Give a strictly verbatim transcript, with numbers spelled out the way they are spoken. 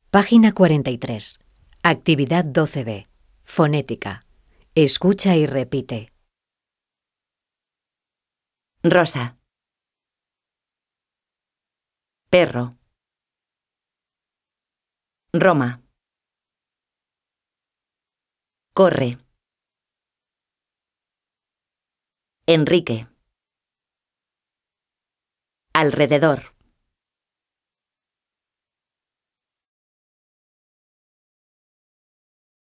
Página cuarenta y tres. Actividad doce B. Fonética. Escucha y repite. Rosa. Perro. Roma. Corre. Enrique. Alrededor.